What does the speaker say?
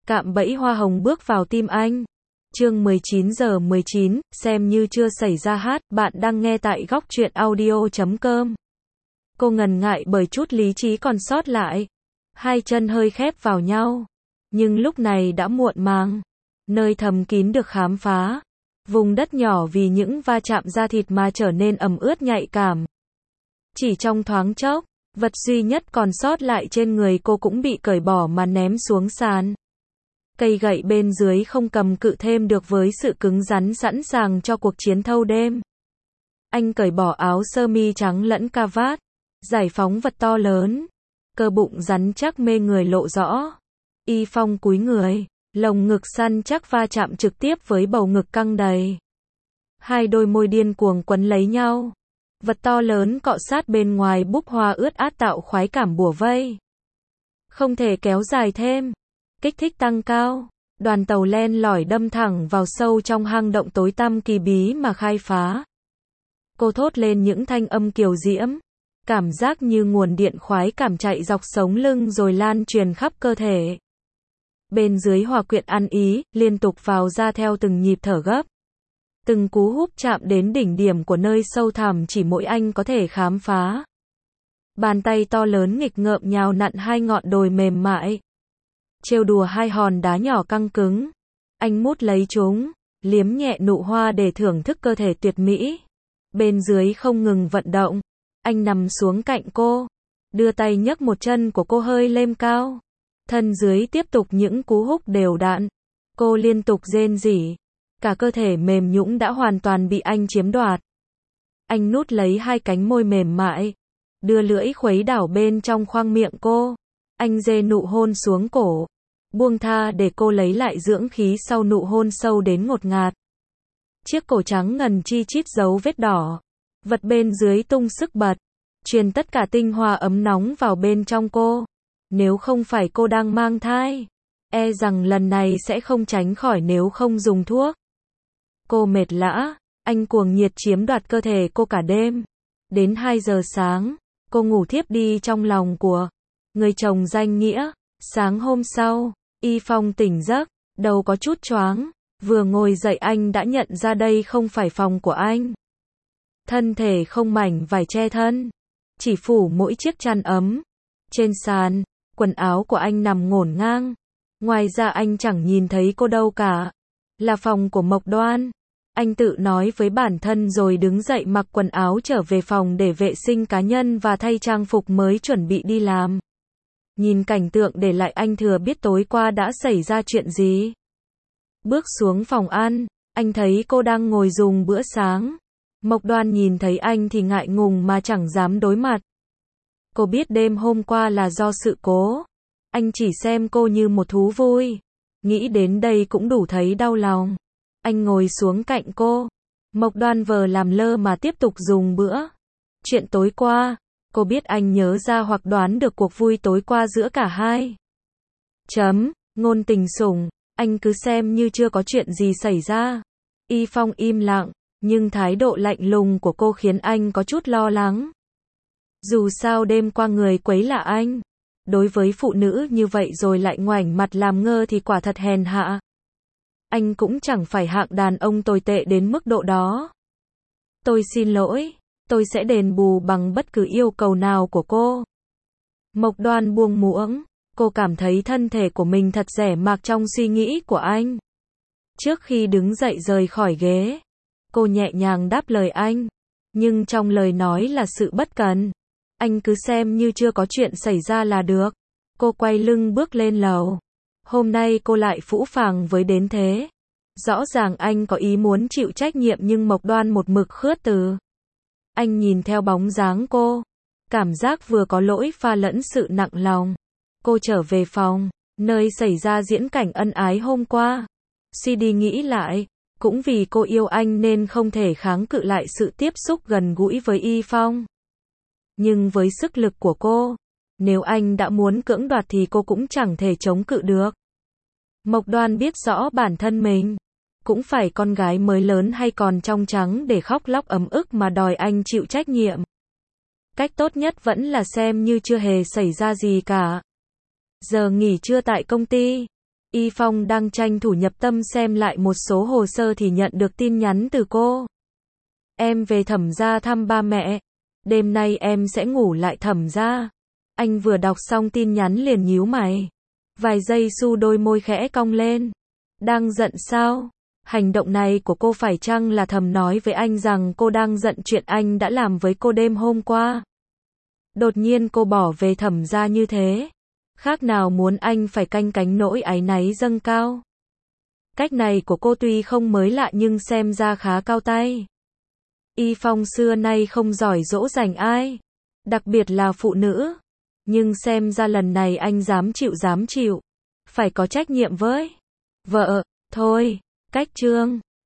Cạm bẫy hoa hồng bước vào tim anh. Chương 19:19, xem như chưa xảy ra hát, bạn đang nghe tại góc truyện audio.com. Cô ngần ngại bởi chút lý trí còn sót lại. Hai chân hơi khép vào nhau. Nhưng lúc này đã muộn màng. Nơi thầm kín được khám phá. Vùng đất nhỏ vì những va chạm da thịt mà trở nên ẩm ướt nhạy cảm. Chỉ trong thoáng chốc, vật duy nhất còn sót lại trên người cô cũng bị cởi bỏ mà ném xuống sàn. Cây gậy bên dưới không cầm cự thêm được với sự cứng rắn sẵn sàng cho cuộc chiến thâu đêm. Anh cởi bỏ áo sơ mi trắng lẫn cà vạt, giải phóng vật to lớn. Cơ bụng rắn chắc mê người lộ rõ. Y Phong cúi người, lồng ngực săn chắc va chạm trực tiếp với bầu ngực căng đầy. Hai đôi môi điên cuồng quấn lấy nhau. Vật to lớn cọ sát bên ngoài búp hoa ướt át tạo khoái cảm bủa vây. Không thể kéo dài thêm. Kích thích tăng cao. Đoàn tàu len lỏi đâm thẳng vào sâu trong hang động tối tăm kỳ bí mà khai phá. Cô thốt lên những thanh âm kiều diễm. Cảm giác như nguồn điện khoái cảm chạy dọc sống lưng rồi lan truyền khắp cơ thể. Bên dưới hòa quyện ăn ý, liên tục vào ra theo từng nhịp thở gấp. Từng cú húp chạm đến đỉnh điểm của nơi sâu thẳm chỉ mỗi anh có thể khám phá. Bàn tay to lớn nghịch ngợm nhào nặn hai ngọn đồi mềm mại. Trêu đùa hai hòn đá nhỏ căng cứng. Anh mút lấy chúng, liếm nhẹ nụ hoa để thưởng thức cơ thể tuyệt mỹ. Bên dưới không ngừng vận động. Anh nằm xuống cạnh cô. Đưa tay nhấc một chân của cô hơi lên cao. Thân dưới tiếp tục những cú húc đều đặn. Cô liên tục rên rỉ. Cả cơ thể mềm nhũn đã hoàn toàn bị anh chiếm đoạt. Anh nút lấy hai cánh môi mềm mại. Đưa lưỡi khuấy đảo bên trong khoang miệng cô. Anh dê nụ hôn xuống cổ. Buông tha để cô lấy lại dưỡng khí sau nụ hôn sâu đến ngột ngạt. Chiếc cổ trắng ngần chi chít dấu vết đỏ. Vật bên dưới tung sức bật. Truyền tất cả tinh hoa ấm nóng vào bên trong cô. Nếu không phải cô đang mang thai, e rằng lần này sẽ không tránh khỏi nếu không dùng thuốc. Cô mệt lã, anh cuồng nhiệt chiếm đoạt cơ thể cô cả đêm. Đến 2 giờ sáng, cô ngủ thiếp đi trong lòng của người chồng danh nghĩa. Sáng hôm sau, Y Phong tỉnh giấc, đầu có chút choáng. Vừa ngồi dậy anh đã nhận ra đây không phải phòng của anh. Thân thể không mảnh vải che thân, chỉ phủ mỗi chiếc chăn ấm. Trên sàn, quần áo của anh nằm ngổn ngang. Ngoài ra anh chẳng nhìn thấy cô đâu cả. Là phòng của Mộc Đoan. Anh tự nói với bản thân rồi đứng dậy mặc quần áo trở về phòng để vệ sinh cá nhân và thay trang phục mới chuẩn bị đi làm. Nhìn cảnh tượng để lại anh thừa biết tối qua đã xảy ra chuyện gì. Bước xuống phòng ăn, anh thấy cô đang ngồi dùng bữa sáng. Mộc Đoan nhìn thấy anh thì ngại ngùng mà chẳng dám đối mặt. Cô biết đêm hôm qua là do sự cố. Anh chỉ xem cô như một thú vui. Nghĩ đến đây cũng đủ thấy đau lòng. Anh ngồi xuống cạnh cô. Mộc Đoan vờ làm lơ mà tiếp tục dùng bữa. Chuyện tối qua, cô biết anh nhớ ra hoặc đoán được cuộc vui tối qua giữa cả hai. Ngôn tình sủng, anh cứ xem như chưa có chuyện gì xảy ra. Y Phong im lặng, nhưng thái độ lạnh lùng của cô khiến anh có chút lo lắng. Dù sao đêm qua người quấy là anh. Đối với phụ nữ như vậy rồi lại ngoảnh mặt làm ngơ thì quả thật hèn hạ. Anh cũng chẳng phải hạng đàn ông tồi tệ đến mức độ đó. Tôi xin lỗi, tôi sẽ đền bù bằng bất cứ yêu cầu nào của cô. Mộc Đoan buông muỗng, cô cảm thấy thân thể của mình thật rẻ mạt trong suy nghĩ của anh. Trước khi đứng dậy rời khỏi ghế, cô nhẹ nhàng đáp lời anh, nhưng trong lời nói là sự bất cần. Anh cứ xem như chưa có chuyện xảy ra là được. Cô quay lưng bước lên lầu. Hôm nay cô lại phũ phàng với đến thế. Rõ ràng anh có ý muốn chịu trách nhiệm nhưng Mộc Đoan một mực khước từ. Anh nhìn theo bóng dáng cô. Cảm giác vừa có lỗi pha lẫn sự nặng lòng. Cô trở về phòng, nơi xảy ra diễn cảnh ân ái hôm qua. Suy đi nghĩ lại, cũng vì cô yêu anh nên không thể kháng cự lại sự tiếp xúc gần gũi với Y Phong. Nhưng với sức lực của cô, nếu anh đã muốn cưỡng đoạt thì cô cũng chẳng thể chống cự được. Mộc Đoan biết rõ bản thân mình, cũng phải con gái mới lớn hay còn trong trắng để khóc lóc ấm ức mà đòi anh chịu trách nhiệm. Cách tốt nhất vẫn là xem như chưa hề xảy ra gì cả. Giờ nghỉ trưa tại công ty, Y Phong đang tranh thủ nhập tâm xem lại một số hồ sơ thì nhận được tin nhắn từ cô. Em về Thẩm gia thăm ba mẹ. Đêm nay em sẽ ngủ lại Thẩm gia. Anh vừa đọc xong tin nhắn liền nhíu mày. Vài giây Su đôi môi khẽ cong lên. Đang giận sao? Hành động này của cô phải chăng là thầm nói với anh rằng cô đang giận chuyện anh đã làm với cô đêm hôm qua? Đột nhiên cô bỏ về Thẩm gia như thế. Khác nào muốn anh phải canh cánh nỗi áy náy dâng cao. Cách này của cô tuy không mới lạ nhưng xem ra khá cao tay. Y Phong xưa nay không giỏi dỗ dành ai, đặc biệt là phụ nữ. Nhưng xem ra lần này anh dám chịu. Phải có trách nhiệm với vợ. Thôi, cách chương.